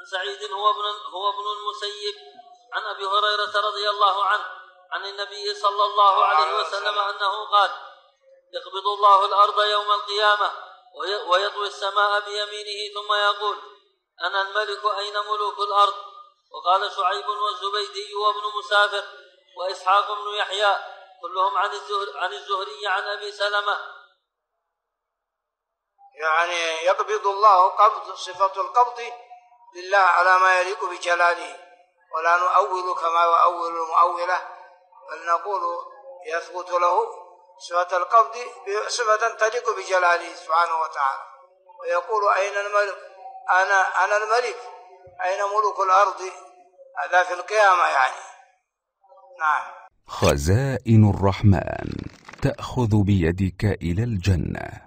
عن سعيد هو ابن المسيب عن أبي هريرة رضي الله عنه عن النبي صلى الله عليه وسلم أنه قال: يقبض الله الأرض يوم القيامة ويطوي السماء بيمينه ثم يقول: أنا الملك أين ملوك الأرض؟ وقال شعيب والزبيدي وابن مسافر وإسحاق بن يحيى كلهم عن الزهري عن أبي سلمة. يعني يقبض الله قبض، صفة القبض لله على ما يليق بجلاله، ولا نؤول كما يؤول المؤولة، بل نقول يثبت له صفة القبض صفة تليق بجلاله سبحانه وتعالى، ويقول: أين الملك؟ أنا الملك، أين ملوك الأرض؟ هذا في القيامة يعني. نعم. خزائن الرحمن تأخذ بيدك إلى الجنة.